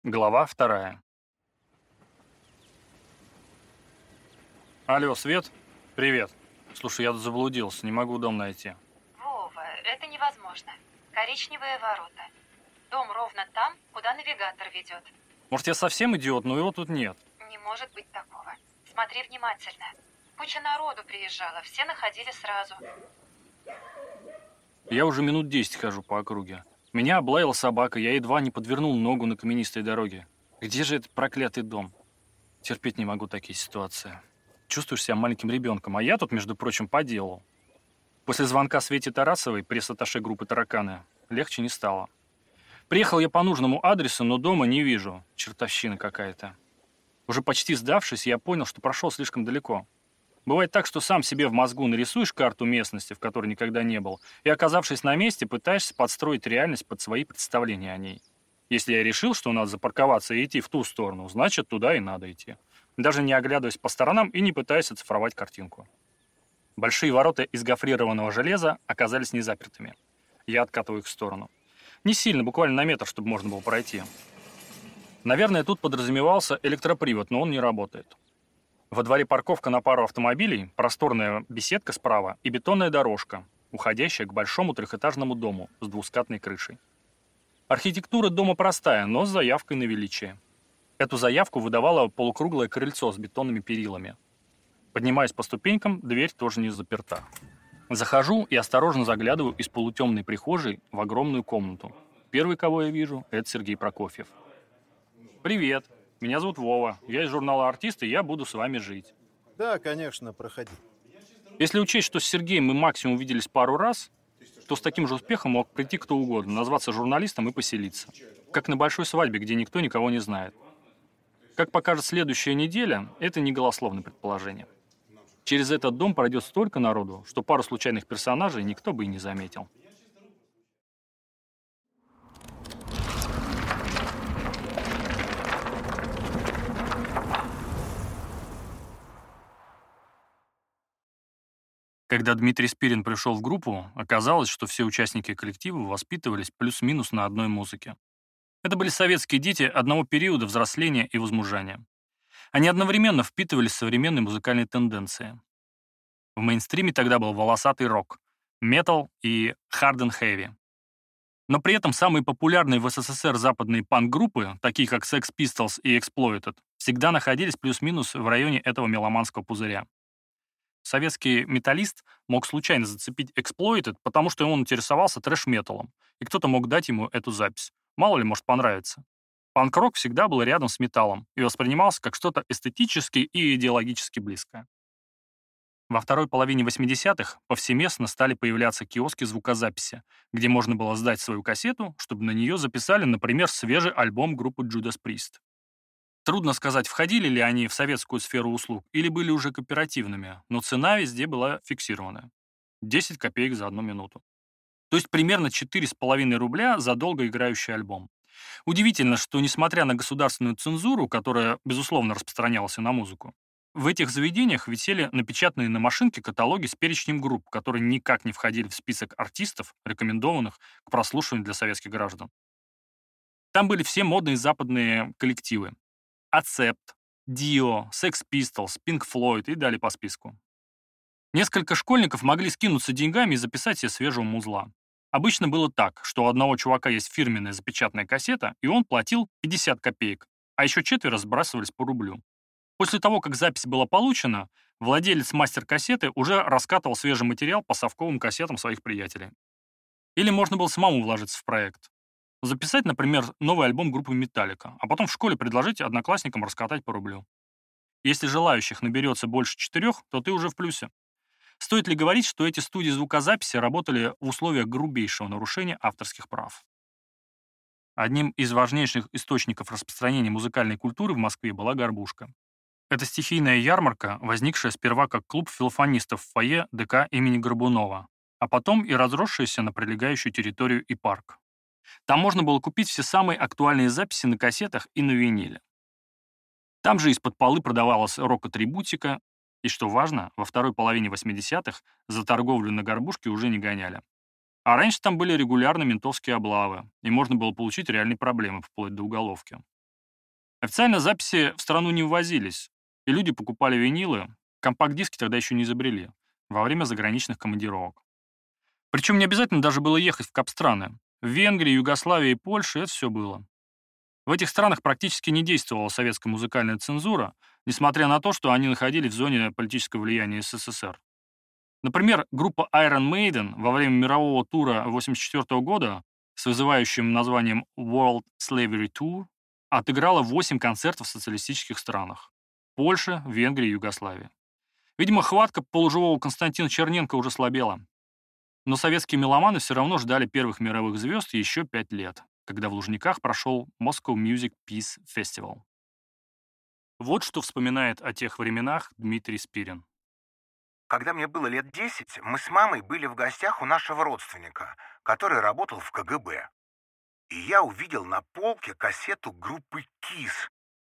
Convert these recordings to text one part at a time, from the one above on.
Глава 2. Алло, Свет? Привет. Слушай, я тут заблудился, не могу дом найти. Вова, это невозможно. Коричневые ворота. Дом ровно там, куда навигатор ведет. Может, я совсем идиот, но его тут нет. Не может быть такого. Смотри внимательно. Куча народу приезжала, все находили сразу. Я уже минут 10 хожу по округе. Меня облаяла собака, я едва не подвернул ногу на каменистой дороге. Где же этот проклятый дом? Терпеть не могу такие ситуации. Чувствуешь себя маленьким ребенком, а я тут, между прочим, по делу. После звонка Свете Тарасовой, пресс-атташе группы «Тараканы», легче не стало. Приехал я по нужному адресу, но дома не вижу. Чертовщина какая-то. Уже почти сдавшись, я понял, что прошел слишком далеко. Бывает так, что сам себе в мозгу нарисуешь карту местности, в которой никогда не был, и, оказавшись на месте, пытаешься подстроить реальность под свои представления о ней. Если я решил, что надо запарковаться и идти в ту сторону, значит, туда и надо идти. Даже не оглядываясь по сторонам и не пытаясь оцифровать картинку. Большие ворота из гофрированного железа оказались незапертыми. Я откатываю их в сторону. Не сильно, буквально на метр, чтобы можно было пройти. Наверное, тут подразумевался электропривод, но он не работает. Во дворе парковка на пару автомобилей, просторная беседка справа и бетонная дорожка, уходящая к большому трехэтажному дому с двускатной крышей. Архитектура дома простая, но с заявкой на величие. Эту заявку выдавало полукруглое крыльцо с бетонными перилами. Поднимаясь по ступенькам, дверь тоже не заперта. Захожу и осторожно заглядываю из полутемной прихожей в огромную комнату. Первый, кого я вижу, это Сергей Прокофьев. «Привет, меня зовут Вова, я из журнала «Артист», и я буду с вами жить». Да, конечно, проходи. Если учесть, что с Сергеем мы максимум виделись пару раз, то с таким же успехом мог прийти кто угодно, назваться журналистом и поселиться. Как на большой свадьбе, где никто никого не знает. Как покажет следующая неделя, это не голословное предположение. Через этот дом пройдет столько народу, что пару случайных персонажей никто бы и не заметил. Когда Дмитрий Спирин пришел в группу, оказалось, что все участники коллектива воспитывались плюс-минус на одной музыке. Это были советские дети одного периода взросления и возмужания. Они одновременно впитывали современные музыкальные тенденции. В мейнстриме тогда был волосатый рок, метал и hard and heavy. Но при этом самые популярные в СССР западные панк-группы, такие как Sex Pistols и Exploited, всегда находились плюс-минус в районе этого меломанского пузыря. Советский металлист мог случайно зацепить Exploited, потому что он интересовался трэш-металом, и кто-то мог дать ему эту запись. Мало ли, может понравиться. Панк-рок всегда был рядом с металлом и воспринимался как что-то эстетически и идеологически близкое. Во второй половине 80-х повсеместно стали появляться киоски звукозаписи, где можно было сдать свою кассету, чтобы на нее записали, например, свежий альбом группы Judas Priest. Трудно сказать, входили ли они в советскую сферу услуг или были уже кооперативными, но цена везде была фиксированная. 10 копеек за 1 минуту. То есть примерно 4,5 рубля за долго играющий альбом. Удивительно, что несмотря на государственную цензуру, которая, безусловно, распространялась и на музыку, в этих заведениях висели напечатанные на машинке каталоги с перечнем групп, которые никак не входили в список артистов, рекомендованных к прослушиванию для советских граждан. Там были все модные западные коллективы. Accept, Dio, Sex Pistols, Pink Floyd и далее по списку. Несколько школьников могли скинуться деньгами и записать себе свежего музла. Обычно было так, что у одного чувака есть фирменная запечатанная кассета, и он платил 50 копеек, а еще четверо сбрасывались по рублю. После того, как запись была получена, владелец мастер-кассеты уже раскатывал свежий материал по совковым кассетам своих приятелей. Или можно было самому вложиться в проект. Записать, например, новый альбом группы Metallica, а потом в школе предложить одноклассникам раскатать по рублю. Если желающих наберется больше 4, то ты уже в плюсе. Стоит ли говорить, что эти студии звукозаписи работали в условиях грубейшего нарушения авторских прав? Одним из важнейших источников распространения музыкальной культуры в Москве была «Горбушка». Это стихийная ярмарка, возникшая сперва как клуб филофонистов в фойе ДК имени Горбунова, а потом и разросшаяся на прилегающую территорию и парк. Там можно было купить все самые актуальные записи на кассетах и на виниле. Там же из-под полы продавалась рок-атрибутика, и, что важно, во второй половине 80-х за торговлю на горбушке уже не гоняли. А раньше там были регулярно ментовские облавы, и можно было получить реальные проблемы, вплоть до уголовки. Официально записи в страну не ввозились, и люди покупали винилы, компакт-диски тогда еще не изобрели, во время заграничных командировок. Причем не обязательно даже было ехать в капстраны. В Венгрии, Югославии и Польше это все было. В этих странах практически не действовала советская музыкальная цензура, несмотря на то, что они находились в зоне политического влияния СССР. Например, группа Iron Maiden во время мирового тура 1984 года с вызывающим названием World Slavery Tour отыграла 8 концертов в социалистических странах — Польше, Венгрии и Югославии. Видимо, хватка полуживого Константина Черненко уже слабела. Но советские меломаны все равно ждали первых мировых звезд еще 5 лет, когда в Лужниках прошел Moscow Music Peace Festival. Вот что вспоминает о тех временах Дмитрий Спирин. Когда мне было лет 10, мы с мамой были в гостях у нашего родственника, который работал в КГБ. И я увидел на полке кассету группы KISS.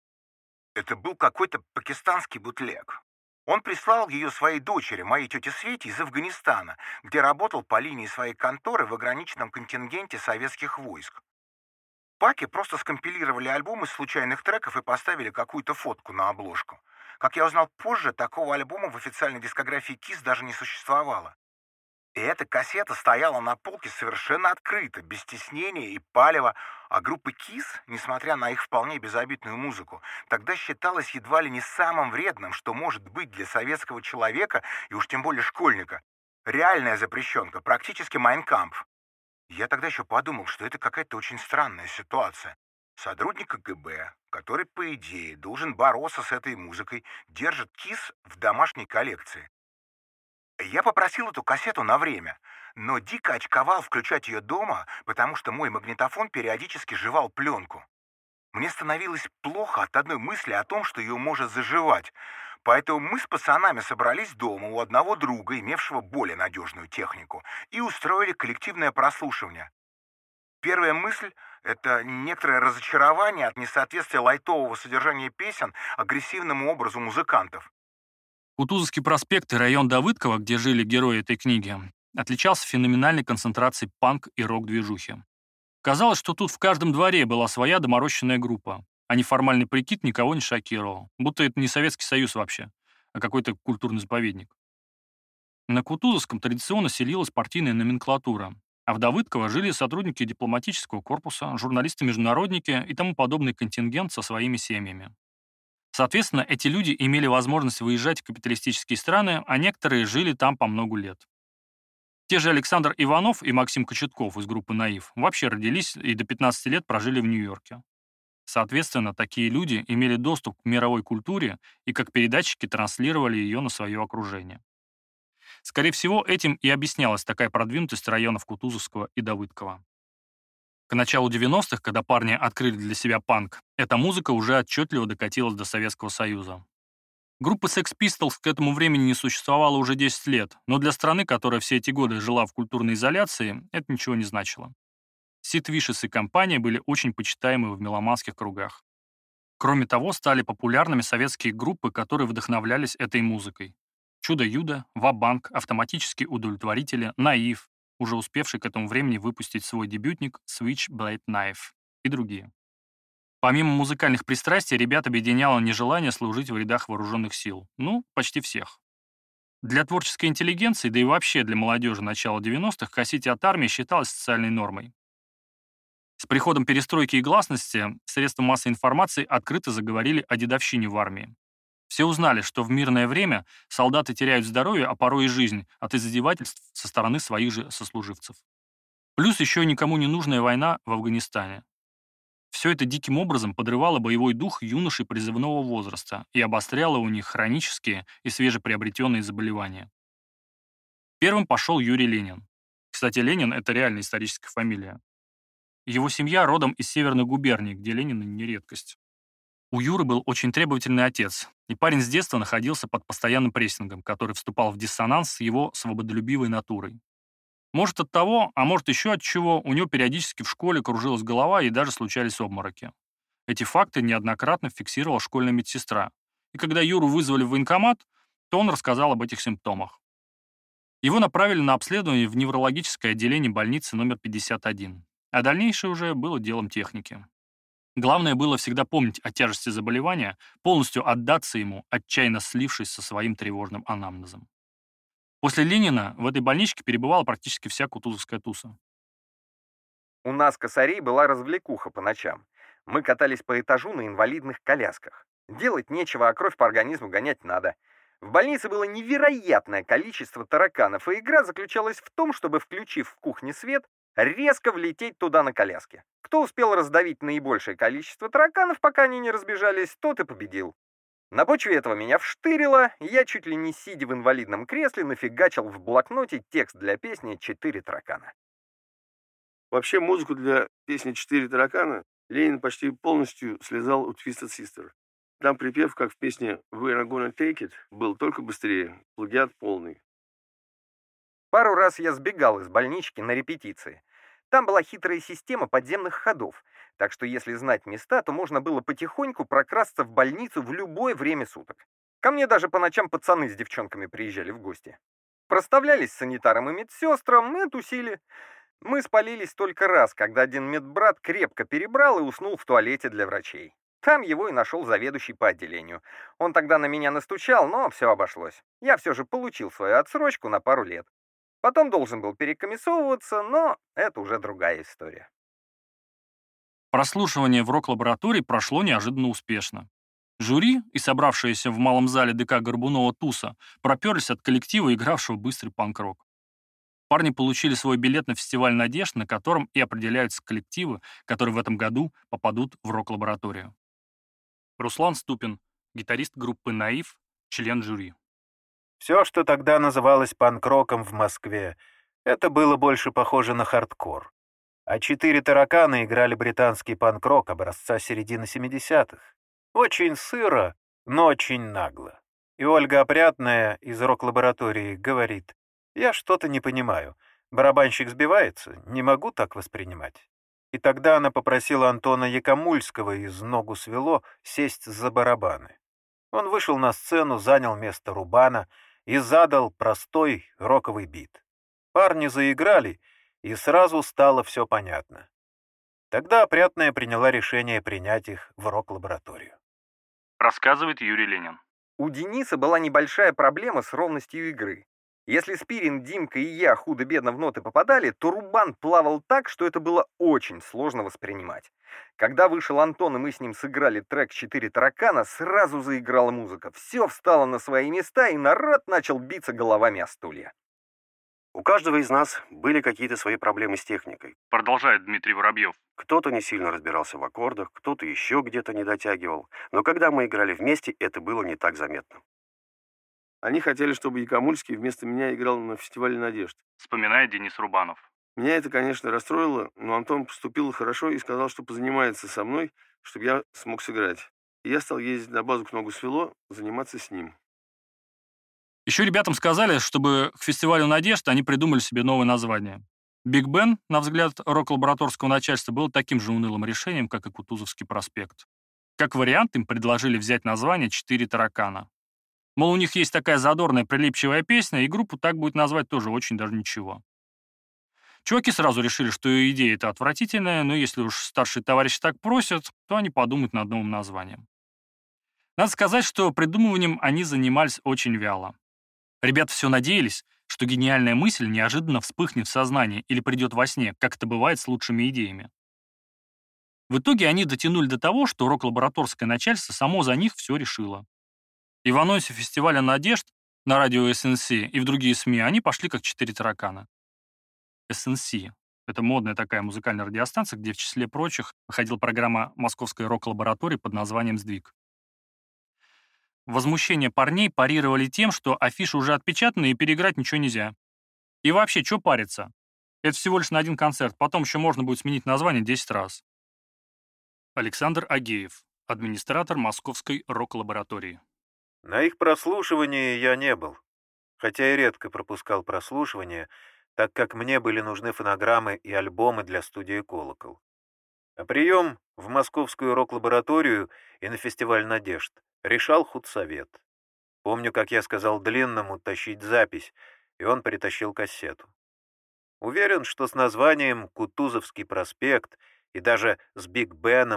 Это был какой-то пакистанский бутлег. Он прислал ее своей дочери, моей тете Свете, из Афганистана, где работал по линии своей конторы в ограниченном контингенте советских войск. Паки просто скомпилировали альбом из случайных треков и поставили какую-то фотку на обложку. Как я узнал позже, такого альбома в официальной дискографии KISS даже не существовало. И эта кассета стояла на полке совершенно открыто, без стеснения и палева, а группа KISS, несмотря на их вполне безобидную музыку, тогда считалась едва ли не самым вредным, что может быть для советского человека, и уж тем более школьника. Реальная запрещенка, практически Mein Kampf. Я тогда еще подумал, что это какая-то очень странная ситуация. Сотрудник КГБ, который, по идее, должен бороться с этой музыкой, держит KISS в домашней коллекции. Я попросил эту кассету на время, но дико очковал включать ее дома, потому что мой магнитофон периодически жевал пленку. Мне становилось плохо от одной мысли о том, что ее может заживать, поэтому мы с пацанами собрались дома у одного друга, имевшего более надежную технику, и устроили коллективное прослушивание. Первая мысль — это некоторое разочарование от несоответствия лайтового содержания песен агрессивному образу музыкантов. Кутузовский проспект и район Давыдково, где жили герои этой книги, отличался феноменальной концентрацией панк- и рок-движухи. Казалось, что тут в каждом дворе была своя доморощенная группа, а неформальный прикид никого не шокировал, будто это не Советский Союз вообще, а какой-то культурный заповедник. На Кутузовском традиционно селилась партийная номенклатура, а в Давыдково жили сотрудники дипломатического корпуса, журналисты-международники и тому подобный контингент со своими семьями. Соответственно, эти люди имели возможность выезжать в капиталистические страны, а некоторые жили там по много лет. Те же Александр Иванов и Максим Кочетков из группы «Наив» вообще родились и до 15 лет прожили в Нью-Йорке. Соответственно, такие люди имели доступ к мировой культуре и как передатчики транслировали ее на свое окружение. Скорее всего, этим и объяснялась такая продвинутость районов Кутузовского и Давыдково. К началу 90-х, когда парни открыли для себя панк, эта музыка уже отчетливо докатилась до Советского Союза. Группа Sex Pistols к этому времени не существовала уже 10 лет, но для страны, которая все эти годы жила в культурной изоляции, это ничего не значило. Сид Вишес и компания были очень почитаемы в меломанских кругах. Кроме того, стали популярными советские группы, которые вдохновлялись этой музыкой. Чудо-Юдо, Ва-Банк, Автоматические удовлетворители, Наив, уже успевший к этому времени выпустить свой дебютник Switchblade Knife и другие. Помимо музыкальных пристрастий, ребят объединяло нежелание служить в рядах вооруженных сил. Ну, почти всех. Для творческой интеллигенции, да и вообще для молодежи начала 90-х, косить от армии считалось социальной нормой. С приходом перестройки и гласности средства массовой информации открыто заговорили о дедовщине в армии. Все узнали, что в мирное время солдаты теряют здоровье, а порой и жизнь от издевательств со стороны своих же сослуживцев. Плюс еще никому не нужная война в Афганистане. Все это диким образом подрывало боевой дух юношей призывного возраста и обостряло у них хронические и свежеприобретенные заболевания. Первым пошел Юрий Ленин. Кстати, Ленин — это реальная историческая фамилия. Его семья родом из Северной губернии, где Ленин не редкость. У Юры был очень требовательный отец, и парень с детства находился под постоянным прессингом, который вступал в диссонанс с его свободолюбивой натурой. Может, от того, а может, еще от чего, у него периодически в школе кружилась голова и даже случались обмороки. Эти факты неоднократно фиксировала школьная медсестра, и когда Юру вызвали в военкомат, то он рассказал об этих симптомах. Его направили на обследование в неврологическое отделение больницы номер 51, а дальнейшее уже было делом техники. Главное было всегда помнить о тяжести заболевания, полностью отдаться ему, отчаянно слившись со своим тревожным анамнезом. После Ленина в этой больничке перебывала практически вся кутузовская туса. У нас, косарей, была развлекуха по ночам. Мы катались по этажу на инвалидных колясках. Делать нечего, а кровь по организму гонять надо. В больнице было невероятное количество тараканов, и игра заключалась в том, чтобы, включив в кухне свет, резко влететь туда на коляске. Кто успел раздавить наибольшее количество тараканов, пока они не разбежались, тот и победил. На почве этого меня вштырило, и я чуть ли не сидя в инвалидном кресле нафигачил в блокноте текст для песни «Четыре таракана». Вообще музыку для песни «Четыре таракана» Ленин почти полностью слезал у Twisted Sister. Там припев, как в песне «We're gonna take it», был только быстрее, плагиат полный. Пару раз я сбегал из больнички на репетиции. Там была хитрая система подземных ходов, так что если знать места, то можно было потихоньку прокрасться в больницу в любое время суток. Ко мне даже по ночам пацаны с девчонками приезжали в гости. Проставлялись санитарам и медсестрам и тусили. Мы спалились только раз, когда один медбрат крепко перебрал и уснул в туалете для врачей. Там его и нашел заведующий по отделению. Он тогда на меня настучал, но все обошлось. Я все же получил свою отсрочку на пару лет. Потом должен был перекомиссовываться, но это уже другая история. Прослушивание в рок-лаборатории прошло неожиданно успешно. Жюри и собравшиеся в малом зале ДК Горбунова туса проперлись от коллектива, игравшего быстрый панк-рок. Парни получили свой билет на фестиваль «Надежд», на котором и определяются коллективы, которые в этом году попадут в рок-лабораторию. Руслан Ступин, гитарист группы «Наив», член жюри. Все, что тогда называлось панк-роком в Москве, это было больше похоже на хардкор. А «Четыре таракана» играли британский панк-рок образца середины 70-х. Очень сыро, но очень нагло. И Ольга Опрятная из рок-лаборатории говорит: «Я что-то не понимаю. Барабанщик сбивается, не могу так воспринимать». И тогда она попросила Антона Якомульского из «Ногу свело» сесть за барабаны. Он вышел на сцену, занял место рубана и задал простой роковый бит. Парни заиграли, и сразу стало все понятно. Тогда Опрятная приняла решение принять их в рок-лабораторию. Рассказывает Юрий Ленин. У Дениса была небольшая проблема с ровностью игры. Если Спирин, Димка и я худо-бедно в ноты попадали, то рубан плавал так, что это было очень сложно воспринимать. Когда вышел Антон, и мы с ним сыграли трек «Четыре таракана», сразу заиграла музыка. Все встало на свои места, и народ начал биться головами о стулья. У каждого из нас были какие-то свои проблемы с техникой. Продолжает Дмитрий Воробьев. Кто-то не сильно разбирался в аккордах, кто-то еще где-то не дотягивал. Но когда мы играли вместе, это было не так заметно. Они хотели, чтобы Якомульский вместо меня играл на фестивале «Надежд», Вспоминает Денис Рубанов. Меня это, конечно, расстроило, но Антон поступил хорошо и сказал, что позанимается со мной, чтобы я смог сыграть. И я стал ездить на базу к «Ногу свело», заниматься с ним. Еще ребятам сказали, чтобы к фестивалю «Надежд» они придумали себе новое название. «Биг Бен», на взгляд рок-лабораторского начальства, был таким же унылым решением, как и Кутузовский проспект. Как вариант им предложили взять название «Четыре таракана». Мол, у них есть такая задорная, прилипчивая песня, и группу так будет назвать тоже очень даже ничего. Чуваки сразу решили, что идея эта отвратительная, но если уж старшие товарищи так просят, то они подумают над новым названием. Надо сказать, что придумыванием они занимались очень вяло. Ребята все надеялись, что гениальная мысль неожиданно вспыхнет в сознании или придет во сне, как это бывает с лучшими идеями. В итоге они дотянули до того, что рок-лабораторское начальство само за них все решило. И в анонсе фестиваля «Надежд» на радио СНС и в другие СМИ они пошли как четыре таракана. СНС — это модная такая музыкальная радиостанция, где в числе прочих выходила программа московской рок-лаборатории под названием «Сдвиг». Возмущение парней парировали тем, что афиши уже отпечатаны и переиграть ничего нельзя. И вообще, что париться? Это всего лишь на один концерт, потом еще можно будет сменить название 10 раз. Александр Агеев, администратор Московской рок-лаборатории. На их прослушивании я не был, хотя и редко пропускал прослушивание, так как мне были нужны фонограммы и альбомы для студии «Колокол». А прием в Московскую рок-лабораторию и на фестиваль «Надежд» решал худсовет. Помню, как я сказал Длинному тащить запись, и он притащил кассету. Уверен, что с названием «Кутузовский проспект» и даже с Биг Беном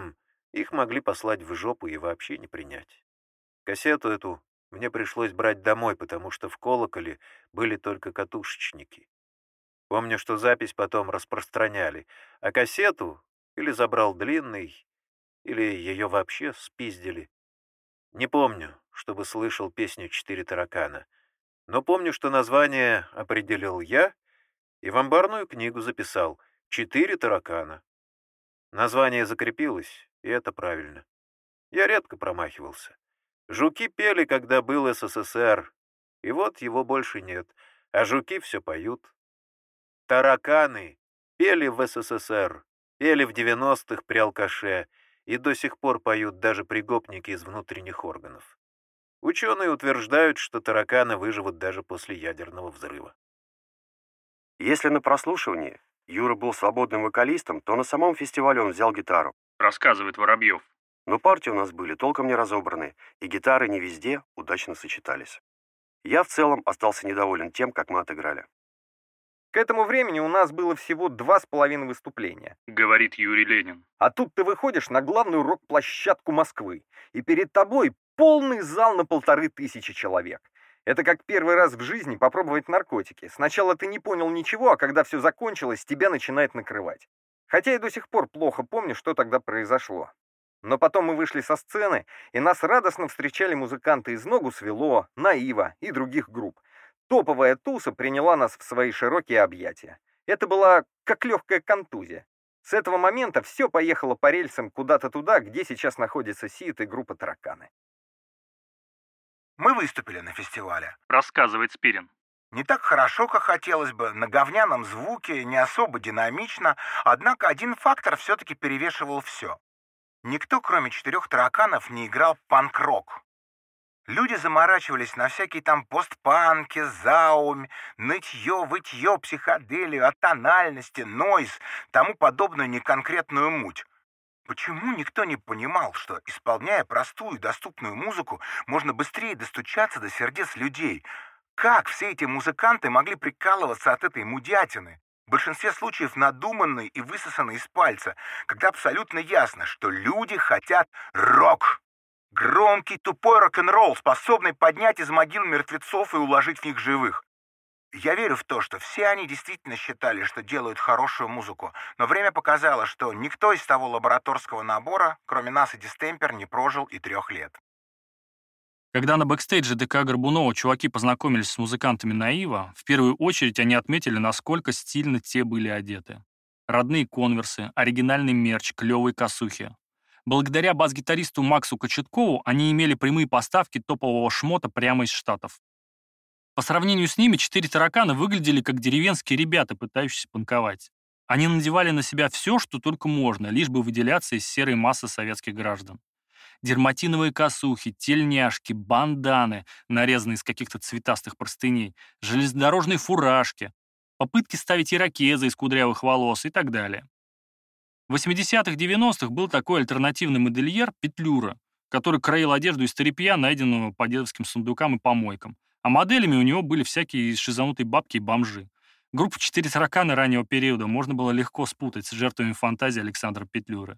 Их могли послать в жопу и вообще не принять. Кассету эту мне пришлось брать домой, потому что в колоколе были только катушечники. Помню, что запись потом распространяли, а кассету или забрал длинный, или ее вообще спиздили. Не помню, чтобы слышал песню «Четыре таракана», но помню, что название определил я и в амбарную книгу записал «Четыре таракана». Название закрепилось, и это правильно. Я редко промахивался. Жуки пели, когда был СССР, и вот его больше нет, а жуки все поют. Тараканы пели в СССР, пели в 90-х при алкаше, и до сих пор поют даже пригопники из внутренних органов. Ученые утверждают, что тараканы выживут даже после ядерного взрыва. Если на прослушивании Юра был свободным вокалистом, то на самом фестивале он взял гитару. Рассказывает Воробьев. Но партии у нас были толком не разобраны, и гитары не везде удачно сочетались. Я в целом остался недоволен тем, как мы отыграли. К этому времени у нас было всего 2,5 выступления. Говорит Юрий Ленин. А тут ты выходишь на главную рок-площадку Москвы, и перед тобой полный зал на 1500 человек. Это как первый раз в жизни попробовать наркотики. Сначала ты не понял ничего, а когда все закончилось, тебя начинает накрывать. Хотя я до сих пор плохо помню, что тогда произошло. Но потом мы вышли со сцены, и нас радостно встречали музыканты из «Ногу свело», «Наива» и других групп. Топовая туса приняла нас в свои широкие объятия. Это была как легкая контузия. С этого момента все поехало по рельсам куда-то туда, где сейчас находится СИД и группа «Тараканы». Мы выступили на фестивале. Рассказывает Спирин. Не так хорошо, как хотелось бы, на говняном звуке, не особо динамично, однако один фактор все-таки перевешивал все. Никто, кроме четырех тараканов, не играл панк-рок. Люди заморачивались на всякие там постпанки, заумь, нытье, вытье, психоделию, атональности, нойз, тому подобную неконкретную муть. Почему никто не понимал, что, исполняя простую и доступную музыку, можно быстрее достучаться до сердец людей? Как все эти музыканты могли прикалываться от этой мудятины? В большинстве случаев надуманной и высосанной из пальца, когда абсолютно ясно, что люди хотят рок. Громкий тупой рок-н-ролл, способный поднять из могил мертвецов и уложить в них живых. Я верю в то, что все они действительно считали, что делают хорошую музыку, но время показало, что никто из того лабораторского набора, кроме нас и Дистемпер, не прожил и 3 лет. Когда на бэкстейдже ДК Горбунова чуваки познакомились с музыкантами Наива, в первую очередь они отметили, насколько стильно те были одеты. Родные конверсы, оригинальный мерч, клевые косухи. Благодаря бас-гитаристу Максу Кочеткову они имели прямые поставки топового шмота прямо из Штатов. По сравнению с ними, 4 таракана выглядели как деревенские ребята, пытающиеся панковать. Они надевали на себя все, что только можно, лишь бы выделяться из серой массы советских граждан. Дерматиновые косухи, тельняшки, банданы, нарезанные из каких-то цветастых простыней, железнодорожные фуражки, попытки ставить ирокезы из кудрявых волос и так далее. В 80-х, 90-х был такой альтернативный модельер Петлюра, который краил одежду из тряпья, найденного по дедовским сундукам и помойкам, а моделями у него были всякие шизанутые бабки и бомжи. Группу «Четыре таракана» раннего периода можно было легко спутать с жертвами фантазии Александра Петлюры.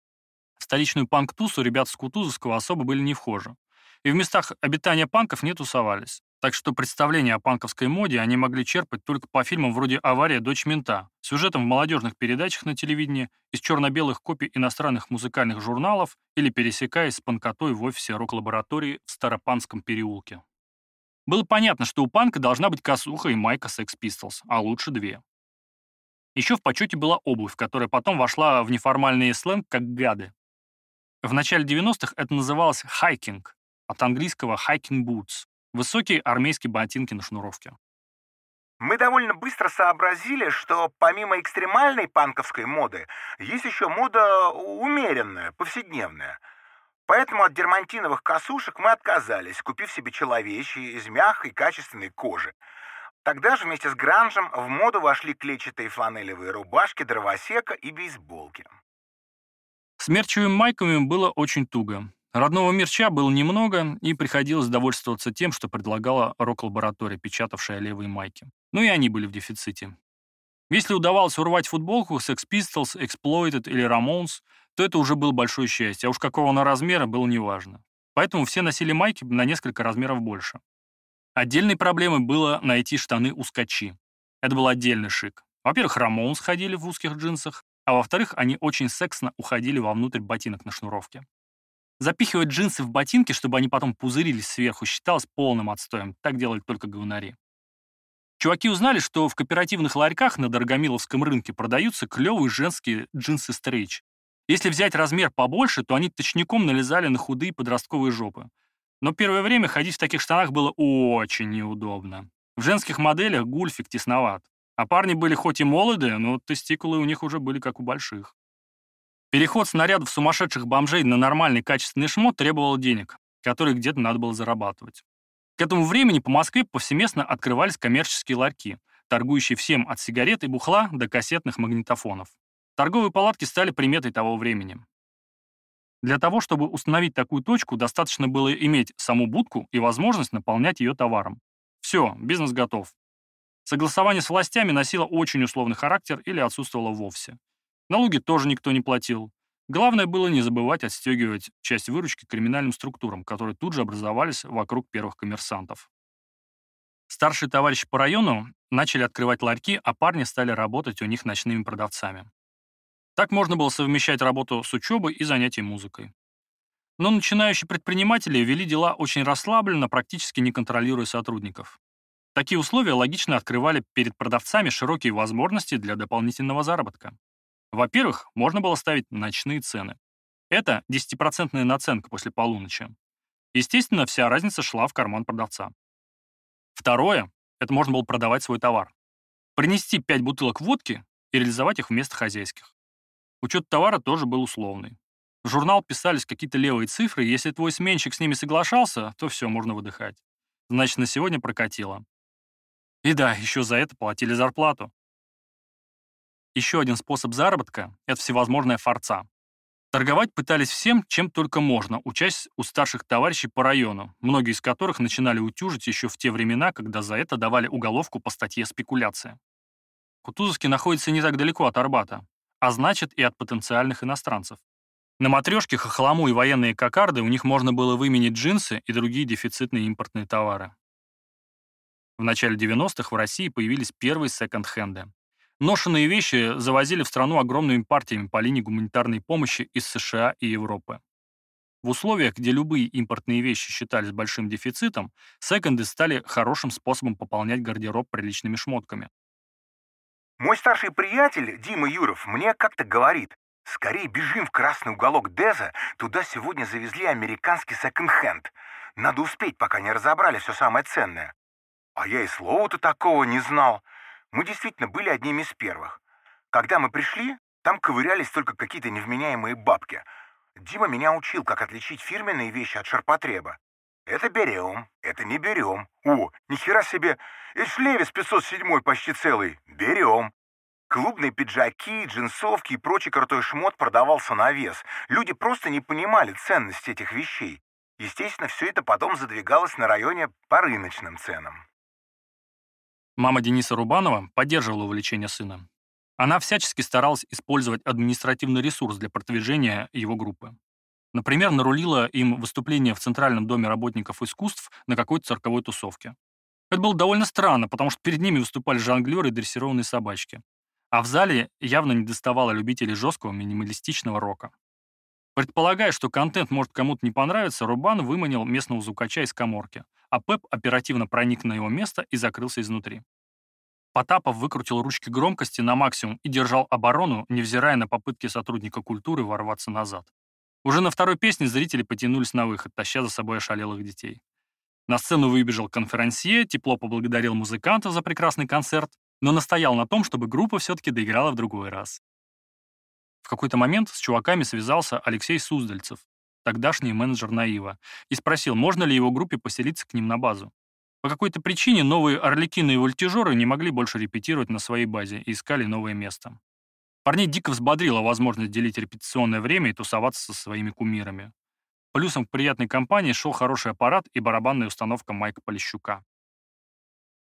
В столичную панк-тусу ребята с Кутузовского особо были не вхожи. И в местах обитания панков не тусовались. Так что представления о панковской моде они могли черпать только по фильмам вроде «Авария. Дочь мента», сюжетам в молодежных передачах на телевидении, из черно-белых копий иностранных музыкальных журналов или пересекаясь с панкотой в офисе рок-лаборатории в Старопанском переулке. Было понятно, что у панка должна быть косуха и майка Sex Pistols, а лучше 2. Еще в почете была обувь, которая потом вошла в неформальный сленг как гады. В начале 90-х это называлось хайкинг, от английского hiking boots, высокие армейские ботинки на шнуровке. Мы довольно быстро сообразили, что помимо экстремальной панковской моды, есть еще мода умеренная, повседневная. Поэтому от дермантиновых косушек мы отказались, купив себе человечьи из мягкой качественной кожи. Тогда же вместе с гранжем в моду вошли клетчатые фланелевые рубашки, дровосека и бейсболки. С мерчевыми майками было очень туго. Родного мерча было немного, и приходилось довольствоваться тем, что предлагала рок-лаборатория, печатавшая левые майки. Ну и они были в дефиците. Если удавалось урвать футболку Sex Pistols, Exploited или Ramones, то это уже было большое счастье, а уж какого она размера, было неважно. Поэтому все носили майки на несколько размеров больше. Отдельной проблемой было найти штаны-ускочи. Это был отдельный шик. Во-первых, Рамоунс ходили в узких джинсах, а во-вторых, они очень сексно уходили вовнутрь ботинок на шнуровке. Запихивать джинсы в ботинки, чтобы они потом пузырились сверху, считалось полным отстоем. Так делали только говнари. Чуваки узнали, что в кооперативных ларьках на Дорогомиловском рынке продаются клевые женские джинсы стрейч. Если взять размер побольше, то они точняком налезали на худые подростковые жопы. Но первое время ходить в таких штанах было очень неудобно. В женских моделях гульфик тесноват. А парни были хоть и молоды, но тестикулы у них уже были как у больших. Переход с нарядов сумасшедших бомжей на нормальный качественный шмот требовал денег, которые где-то надо было зарабатывать. К этому времени по Москве повсеместно открывались коммерческие ларьки, торгующие всем от сигарет и бухла до кассетных магнитофонов. Торговые палатки стали приметой того времени. Для того, чтобы установить такую точку, достаточно было иметь саму будку и возможность наполнять ее товаром. Все, бизнес готов. Согласование с властями носило очень условный характер или отсутствовало вовсе. Налоги тоже никто не платил. Главное было не забывать отстегивать часть выручки криминальным структурам, которые тут же образовались вокруг первых коммерсантов. Старшие товарищи по району начали открывать ларьки, а парни стали работать у них ночными продавцами. Так можно было совмещать работу с учебой и занятием музыкой. Но начинающие предприниматели вели дела очень расслабленно, практически не контролируя сотрудников. Такие условия логично открывали перед продавцами широкие возможности для дополнительного заработка. Во-первых, можно было ставить ночные цены. Это 10% наценка после полуночи. Естественно, вся разница шла в карман продавца. Второе, это можно было продавать свой товар. Принести 5 бутылок водки и реализовать их вместо хозяйских. Учет товара тоже был условный. В журнал писались какие-то левые цифры, и если твой сменщик с ними соглашался, то все, можно выдыхать. Значит, на сегодня прокатило. И да, еще за это платили зарплату. Еще один способ заработка – это всевозможная форца. Торговать пытались всем, чем только можно, учась у старших товарищей по району, многие из которых начинали утюжить еще в те времена, когда за это давали уголовку по статье «Спекуляция». Кутузовский находится не так далеко от Арбата, а значит и от потенциальных иностранцев. На матрешке, хохлому и военные кокарды у них можно было выменить джинсы и другие дефицитные импортные товары. В начале 90-х в России появились первые секонд-хенды. Ношенные вещи завозили в страну огромными партиями по линии гуманитарной помощи из США и Европы. В условиях, где любые импортные вещи считались большим дефицитом, секонды стали хорошим способом пополнять гардероб приличными шмотками. Мой старший приятель, Дима Юров, мне как-то говорит: скорее бежим в красный уголок Деза, туда сегодня завезли американский секонд-хенд. Надо успеть, пока не разобрали все самое ценное. А я и слова-то такого не знал. Мы действительно были одними из первых. Когда мы пришли, там ковырялись только какие-то невменяемые бабки. Дима меня учил, как отличить фирменные вещи от ширпотреба. Это берем, это не берем. О, нихера себе, Эшлевис 507 почти целый. Берем. Клубные пиджаки, джинсовки и прочий крутой шмот продавался на вес. Люди просто не понимали ценность этих вещей. Естественно, все это потом задвигалось на районе по рыночным ценам. Мама Дениса Рубанова поддерживала увлечение сына. Она всячески старалась использовать административный ресурс для продвижения его группы. Например, нарулила им выступление в Центральном доме работников искусств на какой-то цирковой тусовке. Это было довольно странно, потому что перед ними выступали жонглеры и дрессированные собачки. А в зале явно недоставало любителей жесткого минималистичного рока. Предполагая, что контент может кому-то не понравиться, Рубан выманил местного звукача из каморки, а Пеп оперативно проник на его место и закрылся изнутри. Потапов выкрутил ручки громкости на максимум и держал оборону, невзирая на попытки сотрудника культуры ворваться назад. Уже на второй песне зрители потянулись на выход, таща за собой ошалелых детей. На сцену выбежал конферансье, тепло поблагодарил музыканта за прекрасный концерт, но настоял на том, чтобы группа все-таки доиграла в другой раз. В какой-то момент с чуваками связался Алексей Суздальцев, тогдашний менеджер «Наива», и спросил, можно ли его группе поселиться к ним на базу. По какой-то причине новые орликины и вольтежеры не могли больше репетировать на своей базе и искали новое место. Парней дико взбодрила возможность делить репетиционное время и тусоваться со своими кумирами. Плюсом к приятной компании шел хороший аппарат и барабанная установка Майка Полищука.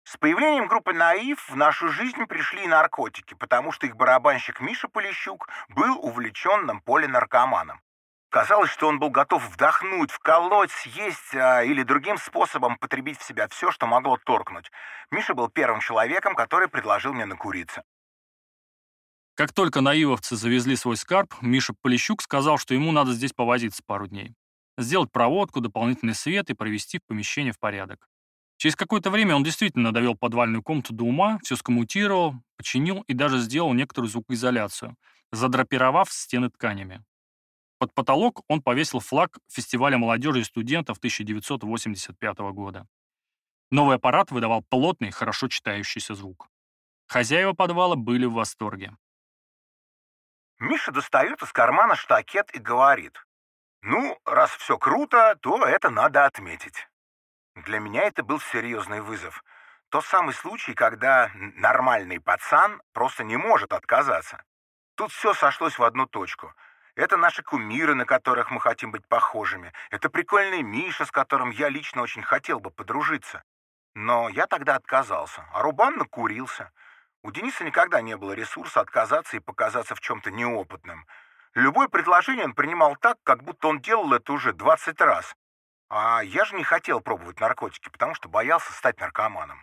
С появлением группы «Наив» в нашу жизнь пришли и наркотики, потому что их барабанщик Миша Полищук был увлеченным полинаркоманом. Казалось, что он был готов вдохнуть, вколоть, съесть или другим способом потребить в себя все, что могло торкнуть. Миша был первым человеком, который предложил мне накуриться. Как только наивовцы завезли свой скарб, Миша Полищук сказал, что ему надо здесь повозиться пару дней. Сделать проводку, дополнительный свет и привести помещение в порядок. Через какое-то время он действительно довел подвальную комнату до ума, все скоммутировал, починил и даже сделал некоторую звукоизоляцию, задрапировав стены тканями. Под потолок он повесил флаг фестиваля молодежи и студентов 1985 года. Новый аппарат выдавал плотный, хорошо читающийся звук. Хозяева подвала были в восторге. Миша достает из кармана штакет и говорит: «Ну, раз все круто, то это надо отметить». Для меня это был серьезный вызов. Тот самый случай, когда нормальный пацан просто не может отказаться. Тут все сошлось в одну точку. Это наши кумиры, на которых мы хотим быть похожими. Это прикольный Миша, с которым я лично очень хотел бы подружиться. Но я тогда отказался, а Рубан накурился. У Дениса никогда не было ресурса отказаться и показаться в чем-то неопытным. Любое предложение он принимал так, как будто он делал это уже 20 раз. А я же не хотел пробовать наркотики, потому что боялся стать наркоманом.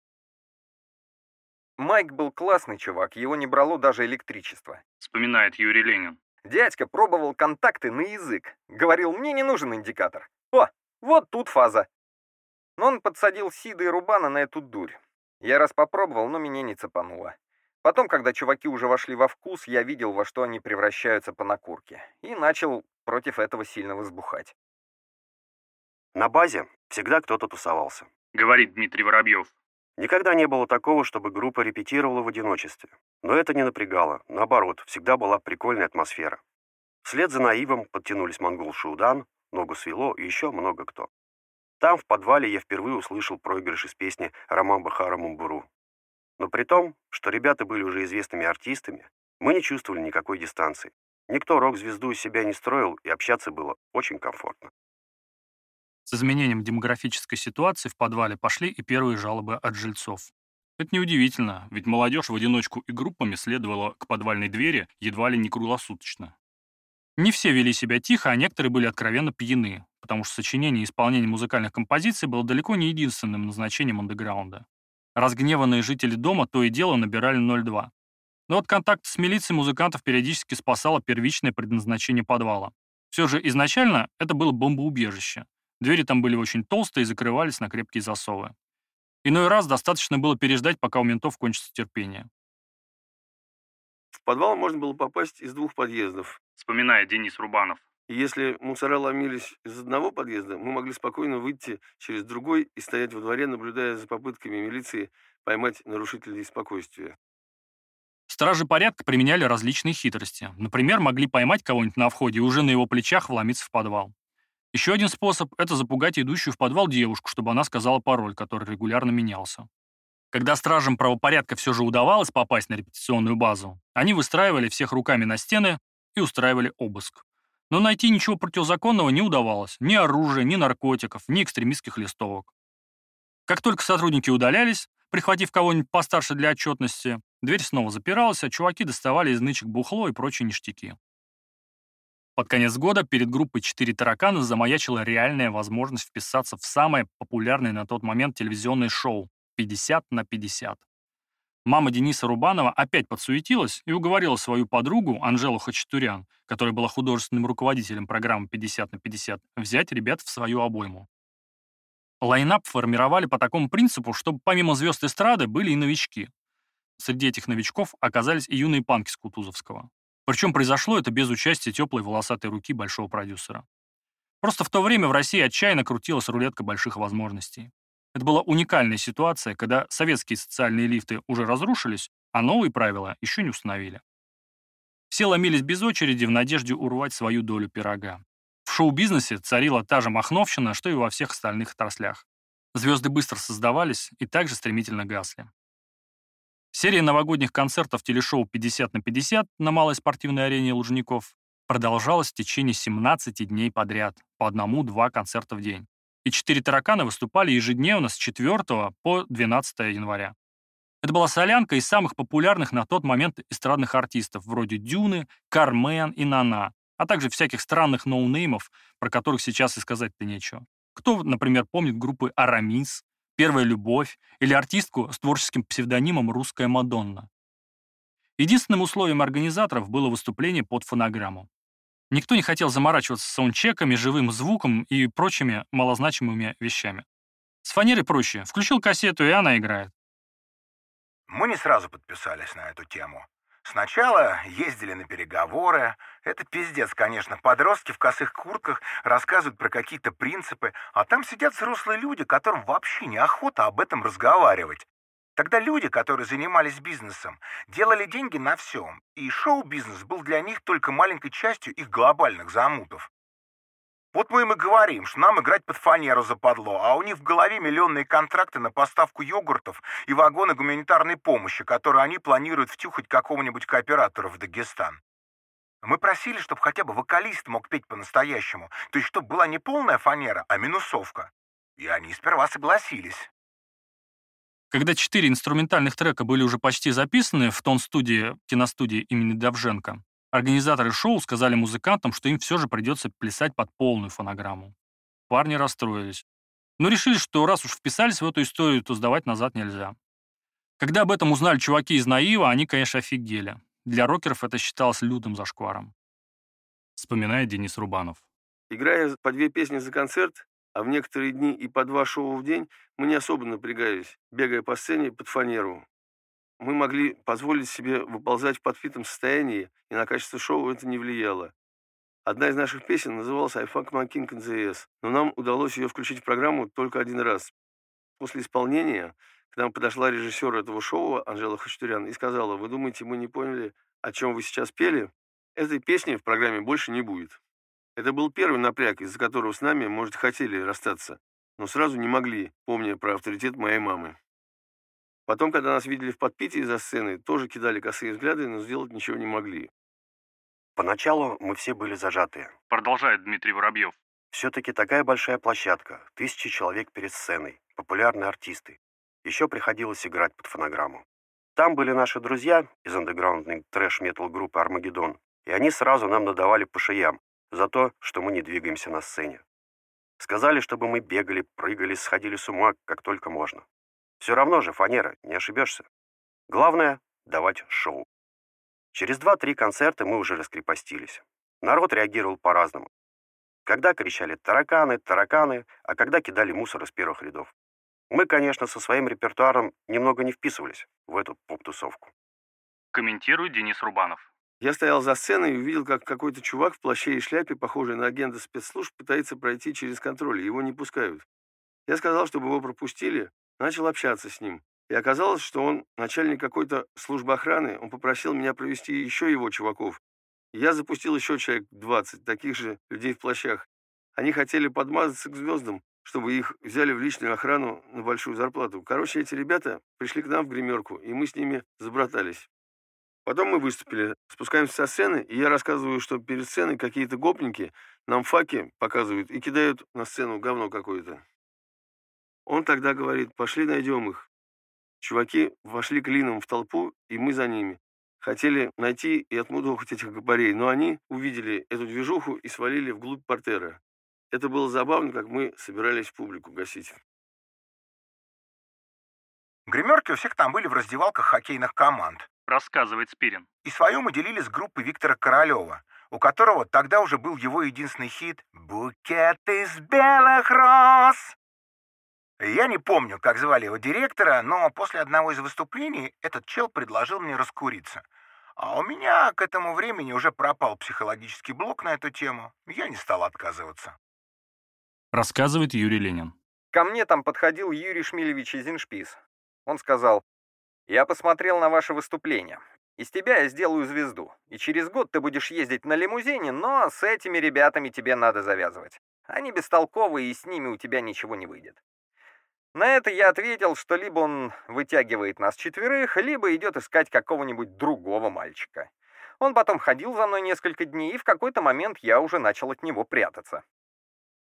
Майк был классный чувак, его не брало даже электричество. Вспоминает Юрий Ленин. Дядька пробовал контакты на язык. Говорил, мне не нужен индикатор. О, вот тут фаза. Но он подсадил Сида и Рубана на эту дурь. Я раз попробовал, но меня не цепануло. Потом, когда чуваки уже вошли во вкус, я видел, во что они превращаются по накурке. И начал против этого сильно возбухать. На базе всегда кто-то тусовался. Говорит Дмитрий Воробьев. Никогда не было такого, чтобы группа репетировала в одиночестве. Но это не напрягало. Наоборот, всегда была прикольная атмосфера. Вслед за Наивом подтянулись Монгол Шуудан, Ногу Свело и еще много кто. Там, в подвале, я впервые услышал проигрыш из песни «Ромамба Хара Мумбуру». Но при том, что ребята были уже известными артистами, мы не чувствовали никакой дистанции. Никто рок-звезду из себя не строил, и общаться было очень комфортно. С изменением демографической ситуации в подвале пошли и первые жалобы от жильцов. Это неудивительно, ведь молодежь в одиночку и группами следовала к подвальной двери едва ли не круглосуточно. Не все вели себя тихо, а некоторые были откровенно пьяны, потому что сочинение и исполнение музыкальных композиций было далеко не единственным назначением андеграунда. Разгневанные жители дома то и дело набирали 02. Но от контакта с милицией музыкантов периодически спасало первичное предназначение подвала. Все же изначально это было бомбоубежище. Двери там были очень толстые и закрывались на крепкие засовы. Иной раз достаточно было переждать, пока у ментов кончится терпение. В подвал можно было попасть из 2 подъездов. Вспоминает Денис Рубанов. И если мусора ломились из одного подъезда, мы могли спокойно выйти через другой и стоять во дворе, наблюдая за попытками милиции поймать нарушителей спокойствия. Стражи порядка применяли различные хитрости. Например, могли поймать кого-нибудь на входе и уже на его плечах вломиться в подвал. Еще один способ – это запугать идущую в подвал девушку, чтобы она сказала пароль, который регулярно менялся. Когда стражам правопорядка все же удавалось попасть на репетиционную базу, они выстраивали всех руками на стены и устраивали обыск. Но найти ничего противозаконного не удавалось. Ни оружия, ни наркотиков, ни экстремистских листовок. Как только сотрудники удалялись, прихватив кого-нибудь постарше для отчетности, дверь снова запиралась, а чуваки доставали из нычек бухло и прочие ништяки. Под конец года перед группой «4 таракана» замаячила реальная возможность вписаться в самое популярное на тот момент телевизионное шоу «50 на 50». Мама Дениса Рубанова опять подсуетилась и уговорила свою подругу Анжелу Хачатурян, которая была художественным руководителем программы «50 на 50», взять ребят в свою обойму. Лайнап формировали по такому принципу, чтобы помимо звезд эстрады были и новички. Среди этих новичков оказались и юные панки с Кутузовского. Причем произошло это без участия теплой волосатой руки большого продюсера. Просто в то время в России отчаянно крутилась рулетка больших возможностей. Это была уникальная ситуация, когда советские социальные лифты уже разрушились, а новые правила еще не установили. Все ломились без очереди в надежде урвать свою долю пирога. В шоу-бизнесе царила та же махновщина, что и во всех остальных отраслях. Звезды быстро создавались и также стремительно гасли. Серия новогодних концертов телешоу «50 на 50» на малой спортивной арене Лужников продолжалась в течение 17 дней подряд, по 1-2 концерта в день. и 4 таракана выступали ежедневно с 4 по 12 января. Это была солянка из самых популярных на тот момент эстрадных артистов, вроде Дюны, Кармен и Нана, а также всяких странных ноунеймов, про которых сейчас и сказать-то нечего. Кто, например, помнит группы «Арамис», «Первая любовь» или артистку с творческим псевдонимом «Русская Мадонна». Единственным условием организаторов было выступление под фонограмму. Никто не хотел заморачиваться с саундчеками, живым звуком и прочими малозначимыми вещами. С фанерой проще. Включил кассету, и она играет. Мы не сразу подписались на эту тему. Сначала ездили на переговоры. Это пиздец, конечно. Подростки в косых куртках рассказывают про какие-то принципы, а там сидят взрослые люди, которым вообще неохота об этом разговаривать. Тогда люди, которые занимались бизнесом, делали деньги на всем, и шоу-бизнес был для них только маленькой частью их глобальных замутов. Вот мы им и говорим, что нам играть под фанеру западло, а у них в голове миллионные контракты на поставку йогуртов и вагоны гуманитарной помощи, которые они планируют втюхать какому-нибудь кооператору в Дагестан. Мы просили, чтобы хотя бы вокалист мог петь по-настоящему, то есть чтобы была не полная фанера, а минусовка. И они сперва согласились. Когда 4 инструментальных трека были уже почти записаны в тон-студии киностудии имени Довженко, организаторы шоу сказали музыкантам, что им все же придется плясать под полную фонограмму. Парни расстроились, но решили, что раз уж вписались в эту историю, то сдавать назад нельзя. Когда об этом узнали чуваки из Наива, они, конечно, офигели. Для рокеров это считалось лютым зашкваром. Вспоминает Денис Рубанов. Играя по 2 песни за концерт, а в некоторые дни и по 2 шоу в день, мы не особо напрягались, бегая по сцене под фанеру. Мы могли позволить себе выползать в подпитом состоянии, и на качество шоу это не влияло. Одна из наших песен называлась «I fuck my king in the ass», но нам удалось ее включить в программу только один раз. После исполнения к нам подошла режиссер этого шоу Анжела Хачатурян и сказала: «Вы думаете, мы не поняли, о чем вы сейчас пели? Этой песни в программе больше не будет». Это был первый напряг, из-за которого с нами, может, хотели расстаться, но сразу не могли, помня про авторитет моей мамы. Потом, когда нас видели в подпитии за сценой, тоже кидали косые взгляды, но сделать ничего не могли. Поначалу мы все были зажатые. Продолжает Дмитрий Воробьев. Все-таки такая большая площадка, 1000 человек перед сценой, популярные артисты. Еще приходилось играть под фонограмму. Там были наши друзья из андеграундной трэш-метал группы «Армагеддон», и они сразу нам надавали по шеям за то, что мы не двигаемся на сцене. Сказали, чтобы мы бегали, прыгали, сходили с ума, как только можно. Все равно же фанера, не ошибешься. Главное — давать шоу. Через 2-3 концерта мы уже раскрепостились. Народ реагировал по-разному. Когда кричали «тараканы, тараканы», а когда кидали мусор из первых рядов. Мы, конечно, со своим репертуаром немного не вписывались в эту поп-тусовку. Комментирует Денис Рубанов. Я стоял за сценой и увидел, как какой-то чувак в плаще и шляпе, похожий на агента спецслужб, пытается пройти через контроль, и его не пускают. Я сказал, чтобы его пропустили, начал общаться с ним. И оказалось, что он начальник какой-то службы охраны, он попросил меня провести еще его чуваков. Я запустил еще человек 20, таких же людей в плащах. Они хотели подмазаться к звездам, чтобы их взяли в личную охрану на большую зарплату. Короче, эти ребята пришли к нам в гримерку, и мы с ними забратались. Потом мы выступили, спускаемся со сцены, и я рассказываю, что перед сценой какие-то гопники нам факи показывают и кидают на сцену говно какое-то. Он тогда говорит: пошли найдем их. Чуваки вошли клином в толпу, и мы за ними. Хотели найти и отмудохать этих гопарей, но они увидели эту движуху и свалили вглубь портера. Это было забавно, как мы собирались публику гасить. Гримерки у всех там были в раздевалках хоккейных команд. Рассказывает Спирин. И свою мы делили с группой Виктора Королева, у которого тогда уже был его единственный хит «Букет из белых роз». Я не помню, как звали его директора, но после одного из выступлений этот чел предложил мне раскуриться. А у меня к этому времени уже пропал психологический блок на эту тему. Я не стал отказываться. Рассказывает Юрий Ленин. Ко мне там подходил Юрий Шмилевич из Иншпис. Он сказал: «Я посмотрел на ваше выступление. Из тебя я сделаю звезду. И через год ты будешь ездить на лимузине, но с этими ребятами тебе надо завязывать. Они бестолковые, и с ними у тебя ничего не выйдет». На это я ответил, что либо он вытягивает нас 4, либо идет искать какого-нибудь другого мальчика. Он потом ходил за мной несколько дней, и в какой-то момент я уже начал от него прятаться.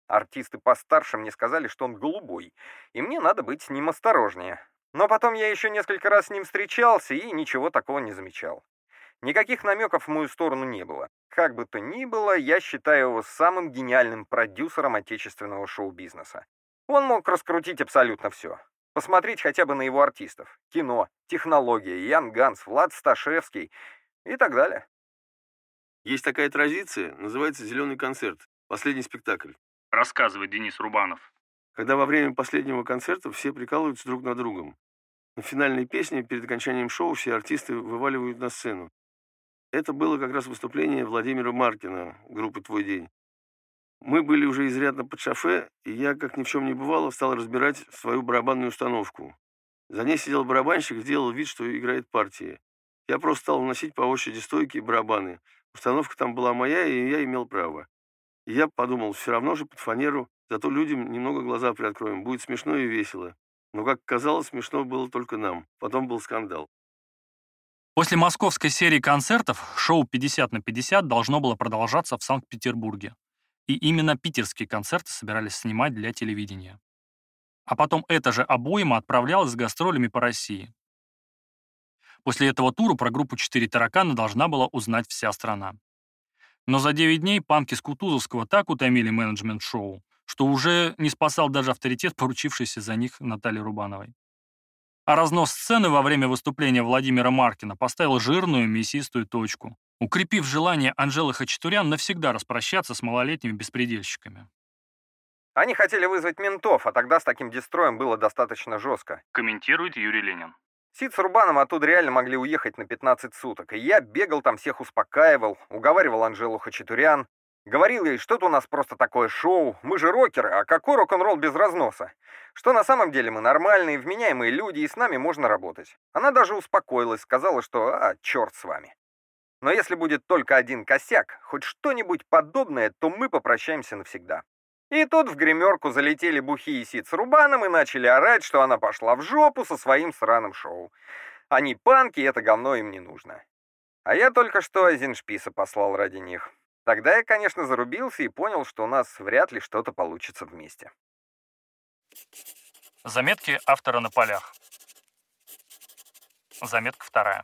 Артисты постарше мне сказали, что он голубой, и мне надо быть с ним осторожнее. Но потом я еще несколько раз с ним встречался и ничего такого не замечал. Никаких намеков в мою сторону не было. Как бы то ни было, я считаю его самым гениальным продюсером отечественного шоу-бизнеса. Он мог раскрутить абсолютно все. Посмотреть хотя бы на его артистов. Кино, технология, Ян Ганс, Влад Сташевский и так далее. Есть такая традиция, называется «Зеленый концерт», последний спектакль. Рассказывает Денис Рубанов. Когда во время последнего концерта все прикалываются друг над другом. На финальной песне перед окончанием шоу все артисты вываливают на сцену. Это было как раз выступление Владимира Маркина, группы «Твой день». Мы были уже изрядно под шофе, и я, как ни в чем не бывало, стал разбирать свою барабанную установку. За ней сидел барабанщик, делал вид, что играет партии. Я просто стал вносить по очереди стойки и барабаны. Установка там была моя, и я имел право. И я подумал, все равно же под фанеру, зато людям немного глаза приоткроем, будет смешно и весело. Но, как оказалось, смешно было только нам. Потом был скандал. После московской серии концертов шоу «50 на 50» должно было продолжаться в Санкт-Петербурге. И именно питерские концерты собирались снимать для телевидения. А потом эта же обойма отправлялась с гастролями по России. После этого тура про группу «Четыре таракана» должна была узнать вся страна. Но за 9 дней панки с Кутузовского так утомили менеджмент шоу, что уже не спасал даже авторитет, поручившийся за них Натальи Рубановой. А разнос сцены во время выступления Владимира Маркина поставил жирную мясистую точку, укрепив желание Анжелы Хачатурян навсегда распрощаться с малолетними беспредельщиками. Они хотели вызвать ментов, а тогда с таким дестроем было достаточно жестко. Комментирует Юрий Ленин. Сид с Рубаном оттуда реально могли уехать на 15 суток, и я бегал там, всех успокаивал, уговаривал Анжелу Хачатурян. Говорил ей, что это у нас просто такое шоу, мы же рокеры, а какой рок-н-ролл без разноса? Что на самом деле мы нормальные, вменяемые люди, и с нами можно работать. Она даже успокоилась, сказала, что черт с вами. Но если будет только один косяк, хоть что-нибудь подобное, то мы попрощаемся навсегда. И тут в гримерку залетели Бухи и Сид с Рубаном и начали орать, что она пошла в жопу со своим сраным шоу. Они панки, и это говно им не нужно. А я только что Айзеншписа послал ради них. Тогда я, конечно, зарубился и понял, что у нас вряд ли что-то получится вместе. Заметки автора на полях. Заметка 2.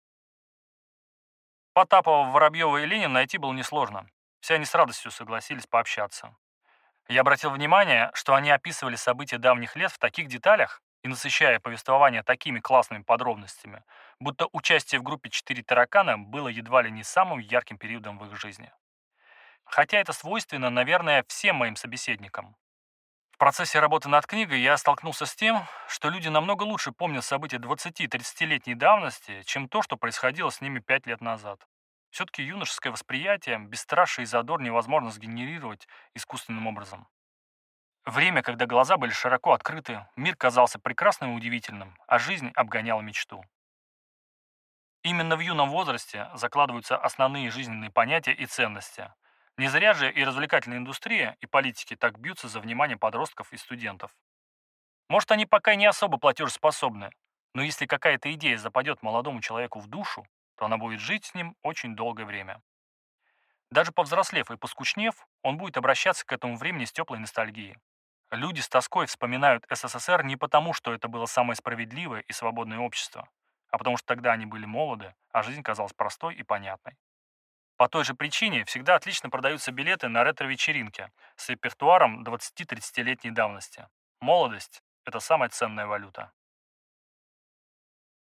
Потапова, Воробьева и Ленина найти было несложно. Все они с радостью согласились пообщаться. Я обратил внимание, что они описывали события давних лет в таких деталях и насыщая повествование такими классными подробностями, будто участие в группе «Четыре таракана» было едва ли не самым ярким периодом в их жизни. Хотя это свойственно, наверное, всем моим собеседникам. В процессе работы над книгой я столкнулся с тем, что люди намного лучше помнят события 20-30-летней давности, чем то, что происходило с ними 5 лет назад. Все-таки юношеское восприятие, бесстрашие и задор невозможно сгенерировать искусственным образом. Время, когда глаза были широко открыты, мир казался прекрасным и удивительным, а жизнь обгоняла мечту. Именно в юном возрасте закладываются основные жизненные понятия и ценности. Не зря же и развлекательная индустрия, и политики так бьются за внимание подростков и студентов. Может, они пока не особо платежеспособны, но если какая-то идея западет молодому человеку в душу, то она будет жить с ним очень долгое время. Даже повзрослев и поскучнев, он будет обращаться к этому времени с теплой ностальгией. Люди с тоской вспоминают СССР не потому, что это было самое справедливое и свободное общество, а потому что тогда они были молоды, а жизнь казалась простой и понятной. По той же причине всегда отлично продаются билеты на ретро-вечеринки с репертуаром 20-30-летней давности. Молодость – это самая ценная валюта.